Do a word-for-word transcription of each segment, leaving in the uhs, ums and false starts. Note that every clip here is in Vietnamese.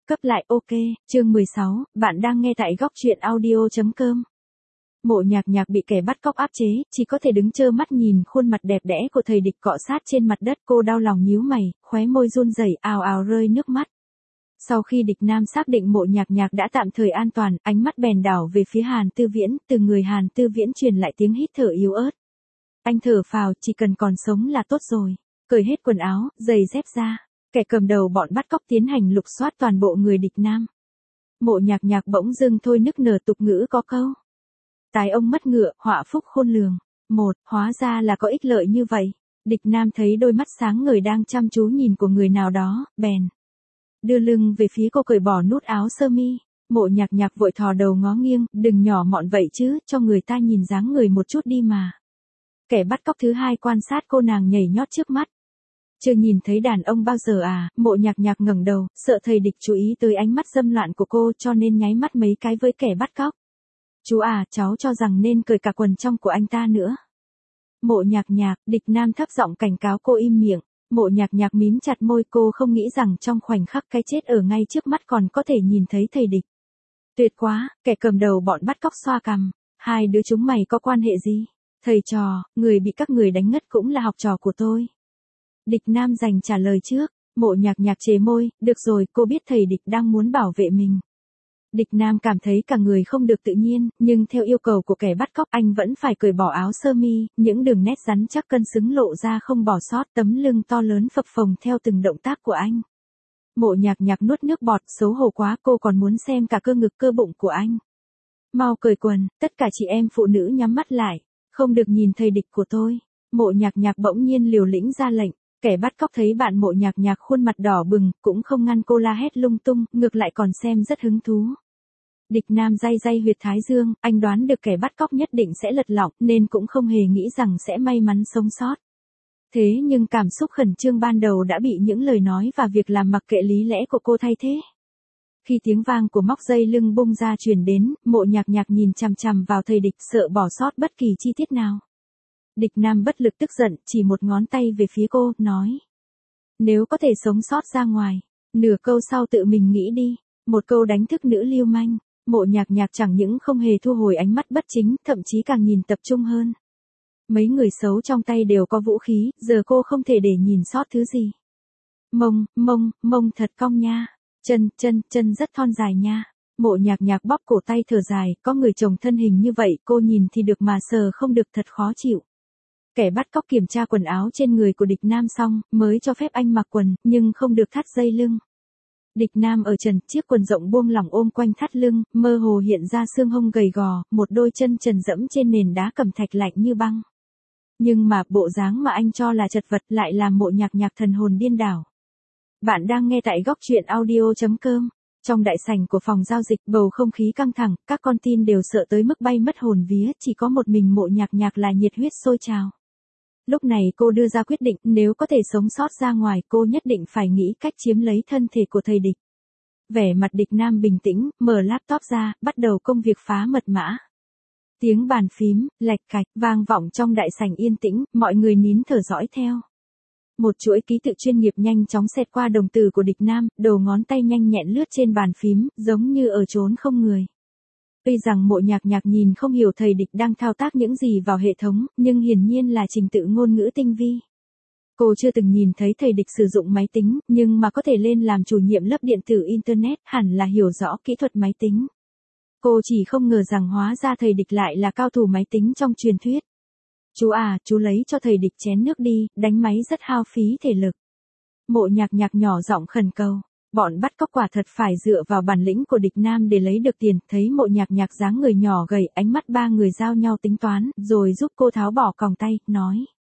Cấp lại ok, chương mười sáu, bạn đang nghe tại góc truyện audio chấm com. Mộ Nhạc Nhạc bị kẻ bắt cóc áp chế, chỉ có thể đứng trơ mắt nhìn khuôn mặt đẹp đẽ của thầy địch cọ sát trên mặt đất. Cô đau lòng nhíu mày, khóe môi run rẩy, ào ào rơi nước mắt. Sau khi địch nam xác định Mộ Nhạc Nhạc đã tạm thời an toàn, ánh mắt bèn đảo về phía Hàn Tư Viễn, từ người Hàn Tư Viễn truyền lại tiếng hít thở yếu ớt. Anh thở phào, chỉ cần còn sống là tốt rồi. Cởi hết quần áo, giày dép ra. Kẻ cầm đầu bọn bắt cóc tiến hành lục soát toàn bộ người địch nam. Mộ Nhạc Nhạc bỗng dưng thôi nức nở, tục ngữ có câu: tài ông mất ngựa, họa phúc khôn lường. Một, hóa ra là có ích lợi như vậy. Địch nam thấy đôi mắt sáng ngời đang chăm chú nhìn của người nào đó, bèn đưa lưng về phía cô, cởi bỏ nút áo sơ mi. Mộ Nhạc Nhạc vội thò đầu ngó nghiêng, đừng nhỏ mọn vậy chứ, cho người ta nhìn dáng người một chút đi mà. Kẻ bắt cóc thứ hai quan sát cô nàng nhảy nhót trước mắt. Chưa nhìn thấy đàn ông bao giờ à? Mộ Nhạc Nhạc ngẩng đầu, sợ thầy địch chú ý tới ánh mắt dâm loạn của cô cho nên nháy mắt mấy cái với kẻ bắt cóc. Chú à, cháu cho rằng nên cởi cả quần trong của anh ta nữa. Mộ Nhạc Nhạc, địch nam thấp giọng cảnh cáo cô im miệng. Mộ Nhạc Nhạc mím chặt môi, cô không nghĩ rằng trong khoảnh khắc cái chết ở ngay trước mắt còn có thể nhìn thấy thầy địch. Tuyệt quá, kẻ cầm đầu bọn bắt cóc xoa cằm. Hai đứa chúng mày có quan hệ gì? Thầy trò, người bị các người đánh ngất cũng là học trò của tôi. Địch nam giành trả lời trước. Mộ Nhạc Nhạc chế môi, được rồi, cô biết thầy địch đang muốn bảo vệ mình. Địch nam cảm thấy cả người không được tự nhiên, nhưng theo yêu cầu của kẻ bắt cóc anh vẫn phải cởi bỏ áo sơ mi, những đường nét rắn chắc cân xứng lộ ra không bỏ sót, tấm lưng to lớn phập phồng theo từng động tác của anh. Mộ Nhạc Nhạc nuốt nước bọt, xấu hổ quá, cô còn muốn xem cả cơ ngực cơ bụng của anh. Mau cởi quần, tất cả chị em phụ nữ nhắm mắt lại, không được nhìn thầy địch của tôi. Mộ Nhạc Nhạc bỗng nhiên liều lĩnh ra lệnh. Kẻ bắt cóc thấy bạn Mộ Nhạc Nhạc khuôn mặt đỏ bừng, cũng không ngăn cô la hét lung tung, ngược lại còn xem rất hứng thú. Địch nam day day huyệt thái dương, anh đoán được kẻ bắt cóc nhất định sẽ lật lọng, nên cũng không hề nghĩ rằng sẽ may mắn sống sót. Thế nhưng cảm xúc khẩn trương ban đầu đã bị những lời nói và việc làm mặc kệ lý lẽ của cô thay thế. Khi tiếng vang của móc dây lưng bung ra truyền đến, Mộ Nhạc Nhạc nhìn chằm chằm vào thầy địch, sợ bỏ sót bất kỳ chi tiết nào. Địch nam bất lực tức giận, chỉ một ngón tay về phía cô, nói: nếu có thể sống sót ra ngoài, nửa câu sau tự mình nghĩ đi. Một câu đánh thức nữ lưu manh. Mộ Nhạc Nhạc chẳng những không hề thu hồi ánh mắt bất chính, thậm chí càng nhìn tập trung hơn. Mấy người xấu trong tay đều có vũ khí, giờ cô không thể để nhìn sót thứ gì. Mông, mông, mông thật cong nha. Chân, chân, chân rất thon dài nha. Mộ Nhạc Nhạc bóp cổ tay thở dài, có người chồng thân hình như vậy, cô nhìn thì được mà sờ không được, thật khó chịu. Kẻ bắt cóc kiểm tra quần áo trên người của địch nam xong, mới cho phép anh mặc quần, nhưng không được thắt dây lưng. Địch nam ở trần, chiếc quần rộng buông lỏng ôm quanh thắt lưng, mơ hồ hiện ra xương hông gầy gò, một đôi chân trần dẫm trên nền đá cẩm thạch lạnh như băng. Nhưng mà, bộ dáng mà anh cho là chật vật lại làm Mộ Nhạc Nhạc thần hồn điên đảo. Bạn đang nghe tại góc truyện audio chấm com. Trong đại sảnh của phòng giao dịch, bầu không khí căng thẳng, các con tin đều sợ tới mức bay mất hồn vía, chỉ có một mình Mộ Nhạc Nhạc là nhiệt huyết sôi trào. Lúc này cô đưa ra quyết định, nếu có thể sống sót ra ngoài, cô nhất định phải nghĩ cách chiếm lấy thân thể của thầy địch. Vẻ mặt địch nam bình tĩnh, mở laptop ra, bắt đầu công việc phá mật mã. Tiếng bàn phím, lạch cạch, vang vọng trong đại sảnh yên tĩnh, mọi người nín thở dõi theo. Một chuỗi ký tự chuyên nghiệp nhanh chóng xẹt qua đồng tử của địch nam, đầu ngón tay nhanh nhẹn lướt trên bàn phím, giống như ở chốn không người. Tuy rằng Mộ Nhạc Nhạc nhìn không hiểu thầy địch đang thao tác những gì vào hệ thống, nhưng hiển nhiên là trình tự ngôn ngữ tinh vi. Cô chưa từng nhìn thấy thầy địch sử dụng máy tính, nhưng mà có thể lên làm chủ nhiệm lớp điện tử Internet, hẳn là hiểu rõ kỹ thuật máy tính. Cô chỉ không ngờ rằng hóa ra thầy địch lại là cao thủ máy tính trong truyền thuyết. Chú à, chú lấy cho thầy địch chén nước đi, đánh máy rất hao phí thể lực. Mộ Nhạc Nhạc nhỏ giọng khẩn cầu. Bọn bắt cóc quả thật phải dựa vào bản lĩnh của địch nam để lấy được tiền, thấy Mộ Nhạc Nhạc dáng người nhỏ gầy, ánh mắt ba người giao nhau tính toán, rồi giúp cô tháo bỏ còng tay, nói: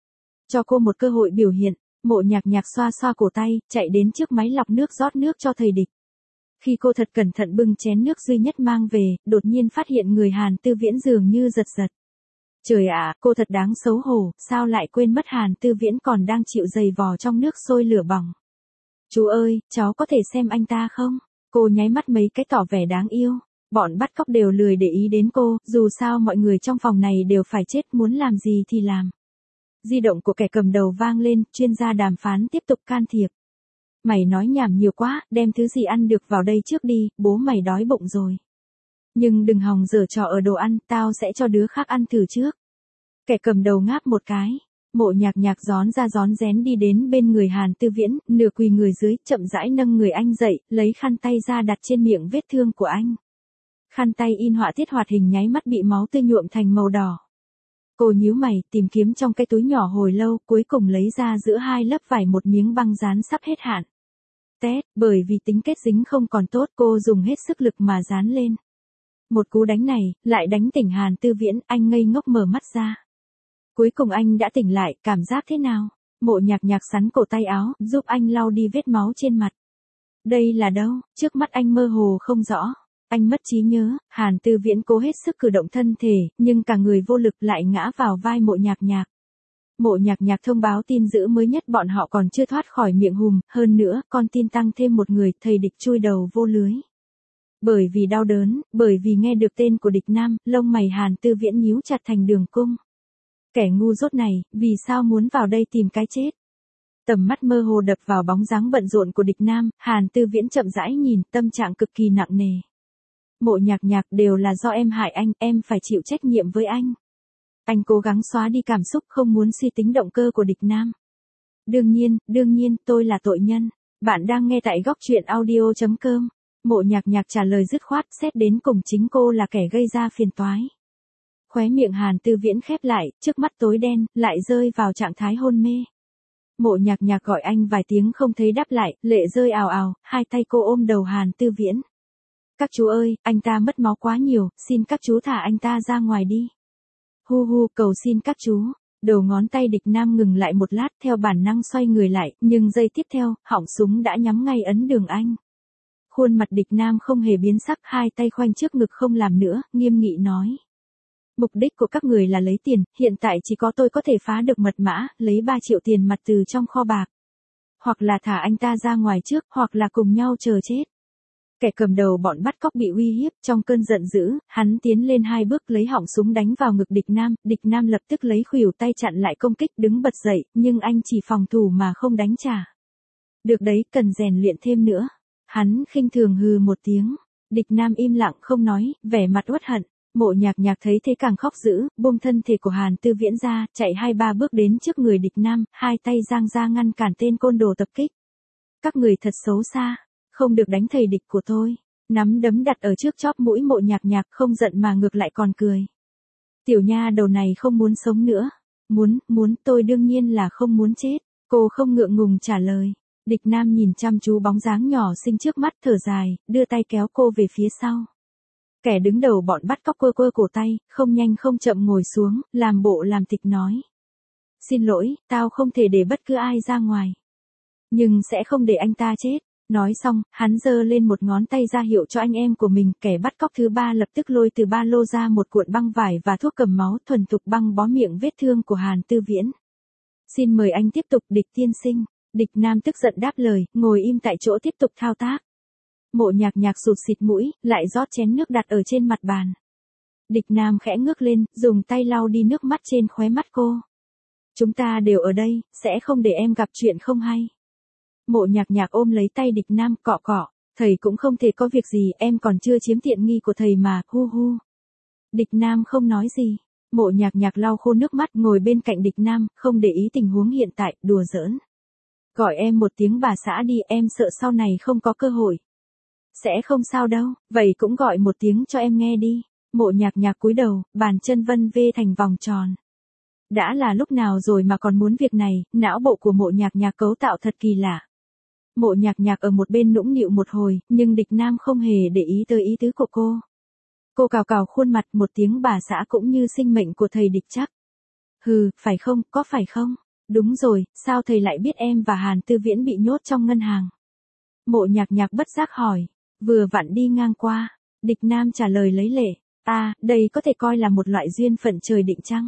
cho cô một cơ hội biểu hiện. Mộ Nhạc Nhạc xoa xoa cổ tay, chạy đến trước máy lọc nước rót nước cho thầy địch. Khi cô thật cẩn thận bưng chén nước duy nhất mang về, đột nhiên phát hiện người Hàn Tư Viễn dường như giật giật. Trời ạ, cô thật đáng xấu hổ, sao lại quên mất Hàn Tư Viễn còn đang chịu giày vò trong nước sôi lửa bỏng. Chú ơi, cháu có thể xem anh ta không? Cô nháy mắt mấy cái tỏ vẻ đáng yêu. Bọn bắt cóc đều lười để ý đến cô, dù sao mọi người trong phòng này đều phải chết, muốn làm gì thì làm. Di động của kẻ cầm đầu vang lên, chuyên gia đàm phán tiếp tục can thiệp. Mày nói nhảm nhiều quá, đem thứ gì ăn được vào đây trước đi, bố mày đói bụng rồi. Nhưng đừng hòng giở trò ở đồ ăn, tao sẽ cho đứa khác ăn thử trước. Kẻ cầm đầu ngáp một cái. Mộ Nhạc Nhạc gión ra gión rén đi đến bên người Hàn Tư Viễn, nửa quỳ người dưới, chậm rãi nâng người anh dậy, lấy khăn tay ra đặt trên miệng vết thương của anh. Khăn tay in họa tiết hoạt hình nháy mắt bị máu tươi nhuộm thành màu đỏ. Cô nhíu mày, tìm kiếm trong cái túi nhỏ hồi lâu, cuối cùng lấy ra giữa hai lớp vải một miếng băng dán sắp hết hạn. Tét, bởi vì tính kết dính không còn tốt, cô dùng hết sức lực mà dán lên. Một cú đánh này, lại đánh tỉnh Hàn Tư Viễn, anh ngây ngốc mở mắt ra. Cuối cùng anh đã tỉnh lại, cảm giác thế nào? Mộ Nhạc Nhạc sắn cổ tay áo, giúp anh lau đi vết máu trên mặt. Đây là đâu? Trước mắt anh mơ hồ không rõ. Anh mất trí nhớ, Hàn Tư Viễn cố hết sức cử động thân thể, nhưng cả người vô lực lại ngã vào vai Mộ Nhạc Nhạc. Mộ Nhạc Nhạc thông báo tin dữ mới nhất bọn họ còn chưa thoát khỏi miệng hùm, hơn nữa, con tin tăng thêm một người, thầy địch chui đầu vô lưới. Bởi vì đau đớn, bởi vì nghe được tên của địch nam, lông mày Hàn Tư Viễn nhíu chặt thành đường cung. Kẻ ngu dốt này, vì sao muốn vào đây tìm cái chết? Tầm mắt mơ hồ đập vào bóng dáng bận rộn của địch nam, Hàn Tư Viễn chậm rãi nhìn, tâm trạng cực kỳ nặng nề. Mộ Nhạc Nhạc, đều là do em hại anh, em phải chịu trách nhiệm với anh. Anh cố gắng xóa đi cảm xúc, không muốn suy tính động cơ của địch nam. Đương nhiên, đương nhiên, tôi là tội nhân. Bạn đang nghe tại góc truyện audio chấm com. Mộ Nhạc Nhạc trả lời dứt khoát, xét đến cùng chính cô là kẻ gây ra phiền toái. Khóe miệng Hàn Tư Viễn khép lại, trước mắt tối đen, lại rơi vào trạng thái hôn mê. Mộ Nhạc Nhạc gọi anh vài tiếng không thấy đáp lại, lệ rơi ào ào, hai tay cô ôm đầu Hàn Tư Viễn. Các chú ơi, anh ta mất máu quá nhiều, xin các chú thả anh ta ra ngoài đi. Hu hu, cầu xin các chú. Đầu ngón tay địch nam ngừng lại một lát, theo bản năng xoay người lại, nhưng giây tiếp theo, họng súng đã nhắm ngay ấn đường anh. Khuôn mặt địch nam không hề biến sắc, hai tay khoanh trước ngực không làm nữa, nghiêm nghị nói. Mục đích của các người là lấy tiền, hiện tại chỉ có tôi có thể phá được mật mã, lấy ba triệu tiền mặt từ trong kho bạc. Hoặc là thả anh ta ra ngoài trước, hoặc là cùng nhau chờ chết. Kẻ cầm đầu bọn bắt cóc bị uy hiếp, trong cơn giận dữ, hắn tiến lên hai bước lấy họng súng đánh vào ngực địch nam, địch nam lập tức lấy khuỷu tay chặn lại công kích, đứng bật dậy, nhưng anh chỉ phòng thủ mà không đánh trả. Được đấy, cần rèn luyện thêm nữa. Hắn khinh thường hừ một tiếng, địch nam im lặng không nói, vẻ mặt uất hận. Mộ Nhạc Nhạc thấy thế càng khóc dữ, buông thân thể của Hàn Tư Viễn ra, chạy hai ba bước đến trước người địch nam, hai tay giang ra ngăn cản tên côn đồ tập kích. Các người thật xấu xa, không được đánh thầy địch của tôi. Nắm đấm đặt ở trước chóp mũi Mộ Nhạc Nhạc, không giận mà ngược lại còn cười. Tiểu nha đầu này không muốn sống nữa. Muốn, muốn, tôi đương nhiên là không muốn chết. Cô không ngượng ngùng trả lời. Địch nam nhìn chăm chú bóng dáng nhỏ xinh trước mắt, thở dài, đưa tay kéo cô về phía sau. Kẻ đứng đầu bọn bắt cóc quơ quơ cổ tay, không nhanh không chậm ngồi xuống, làm bộ làm tịch nói. Xin lỗi, tao không thể để bất cứ ai ra ngoài. Nhưng sẽ không để anh ta chết. Nói xong, hắn giơ lên một ngón tay ra hiệu cho anh em của mình, kẻ bắt cóc thứ ba lập tức lôi từ ba lô ra một cuộn băng vải và thuốc cầm máu, thuần thục băng bó miệng vết thương của Hàn Tư Viễn. Xin mời anh tiếp tục, địch tiên sinh. Địch nam tức giận đáp lời, ngồi im tại chỗ tiếp tục thao tác. Mộ Nhạc Nhạc sụt xịt mũi, lại rót chén nước đặt ở trên mặt bàn. Địch nam khẽ ngước lên, dùng tay lau đi nước mắt trên khóe mắt cô. Chúng ta đều ở đây, sẽ không để em gặp chuyện không hay. Mộ Nhạc Nhạc ôm lấy tay địch nam, cọ cọ. Thầy cũng không thể có việc gì, em còn chưa chiếm tiện nghi của thầy mà, hu hu. Địch nam không nói gì. Mộ Nhạc Nhạc lau khô nước mắt, ngồi bên cạnh địch nam, không để ý tình huống hiện tại, đùa giỡn. Gọi em một tiếng bà xã đi, em sợ sau này không có cơ hội. Sẽ không sao đâu, vậy cũng gọi một tiếng cho em nghe đi. Mộ Nhạc Nhạc cúi đầu, bàn chân vân vê thành vòng tròn. Đã là lúc nào rồi mà còn muốn việc này, não bộ của Mộ Nhạc Nhạc cấu tạo thật kỳ lạ. Mộ Nhạc Nhạc ở một bên nũng nịu một hồi, nhưng địch nam không hề để ý tới ý tứ của cô. Cô cào cào khuôn mặt, một tiếng bà xã cũng như sinh mệnh của thầy địch chắc. Hừ, phải không, có phải không? Đúng rồi, sao thầy lại biết em và Hàn Tư Viễn bị nhốt trong ngân hàng? Mộ Nhạc Nhạc bất giác hỏi. Vừa vặn đi ngang qua. Địch nam trả lời lấy lệ. À, đây có thể coi là một loại duyên phận trời định chăng?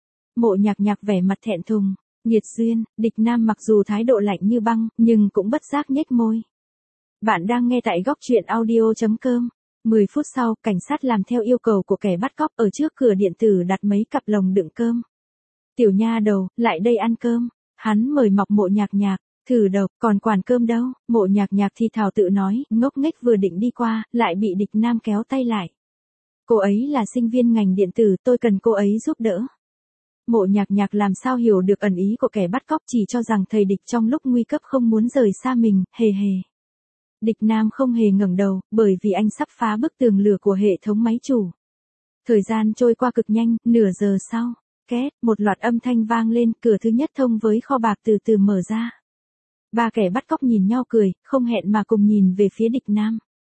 Mộ Nhạc Nhạc vẻ mặt thẹn thùng. Nghiệt duyên, địch nam mặc dù thái độ lạnh như băng, nhưng cũng bất giác nhếch môi. Bạn đang nghe tại góc truyện audio chấm com. mười phút sau, cảnh sát làm theo yêu cầu của kẻ bắt cóc ở trước cửa điện tử đặt mấy cặp lồng đựng cơm. Tiểu nha đầu, lại đây ăn cơm. Hắn mời mọc Mộ Nhạc Nhạc. Thử độc, còn quản cơm đâu, Mộ Nhạc Nhạc thì thào tự nói, ngốc nghếch vừa định đi qua, lại bị địch nam kéo tay lại. Cô ấy là sinh viên ngành điện tử, tôi cần cô ấy giúp đỡ. Mộ Nhạc Nhạc làm sao hiểu được ẩn ý của kẻ bắt cóc, chỉ cho rằng thầy địch trong lúc nguy cấp không muốn rời xa mình, hề hề. Địch nam không hề ngẩng đầu, bởi vì anh sắp phá bức tường lửa của hệ thống máy chủ. Thời gian trôi qua cực nhanh, nửa giờ sau, két, một loạt âm thanh vang lên, cửa thứ nhất thông với kho bạc từ từ mở ra. Ba kẻ bắt cóc nhìn nhau cười, không hẹn mà cùng nhìn về phía địch nam.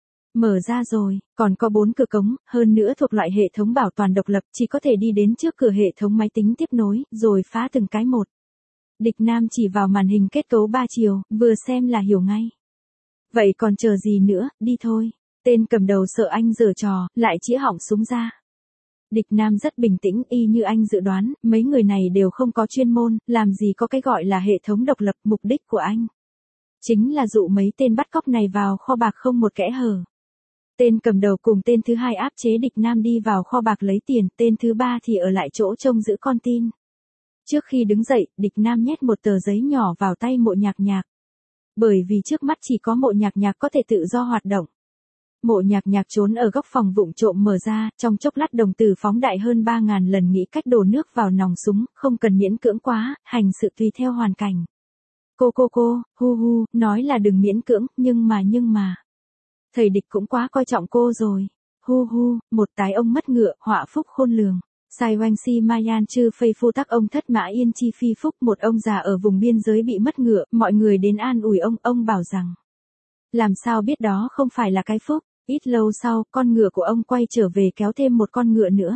Mở ra rồi, còn có bốn cửa cống, hơn nữa thuộc loại hệ thống bảo toàn độc lập, chỉ có thể đi đến trước cửa hệ thống máy tính tiếp nối, rồi phá từng cái một. Địch nam chỉ vào màn hình kết cấu ba chiều, vừa xem là hiểu ngay. Vậy còn chờ gì nữa, đi thôi. Tên cầm đầu sợ anh giở trò, lại chĩa họng súng ra. Địch nam rất bình tĩnh, y như anh dự đoán, mấy người này đều không có chuyên môn, làm gì có cái gọi là hệ thống độc lập. Mục đích của anh chính là dụ mấy tên bắt cóc này vào kho bạc không một kẽ hở. Tên cầm đầu cùng tên thứ hai áp chế địch nam đi vào kho bạc lấy tiền, tên thứ ba thì ở lại chỗ trông giữ con tin. Trước khi đứng dậy, địch nam nhét một tờ giấy nhỏ vào tay Mộ Nhạc Nhạc. Bởi vì trước mắt chỉ có Mộ Nhạc Nhạc có thể tự do hoạt động. Mộ Nhạc Nhạc trốn ở góc phòng vụng trộm mở ra, trong chốc lát đồng tử phóng đại hơn ba ngàn lần, nghĩ cách đổ nước vào nòng súng, không cần miễn cưỡng quá, hành sự tùy theo hoàn cảnh. Cô cô cô, hu hu, nói là đừng miễn cưỡng, nhưng mà nhưng mà. Thầy địch cũng quá coi trọng cô rồi. Hu hu, một tái ông mất ngựa, họa phúc khôn lường. Sai oanh si mayan chư phây phu tắc ông thất mã yên chi phi phúc, một ông già ở vùng biên giới bị mất ngựa, mọi người đến an ủi ông, ông bảo rằng. Làm sao biết đó không phải là cái phúc. Ít lâu sau, con ngựa của ông quay trở về kéo thêm một con ngựa nữa.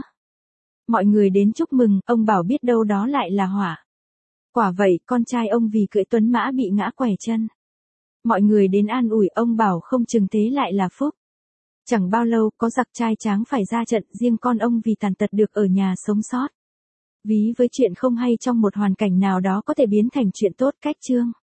Mọi người đến chúc mừng, ông bảo biết đâu đó lại là họa. Quả vậy, con trai ông vì cưỡi tuấn mã bị ngã quẻ chân. Mọi người đến an ủi, ông bảo không chừng thế lại là phúc. Chẳng bao lâu, có giặc trai tráng phải ra trận, riêng con ông vì tàn tật được ở nhà sống sót. Ví với chuyện không hay trong một hoàn cảnh nào đó có thể biến thành chuyện tốt. Cách chương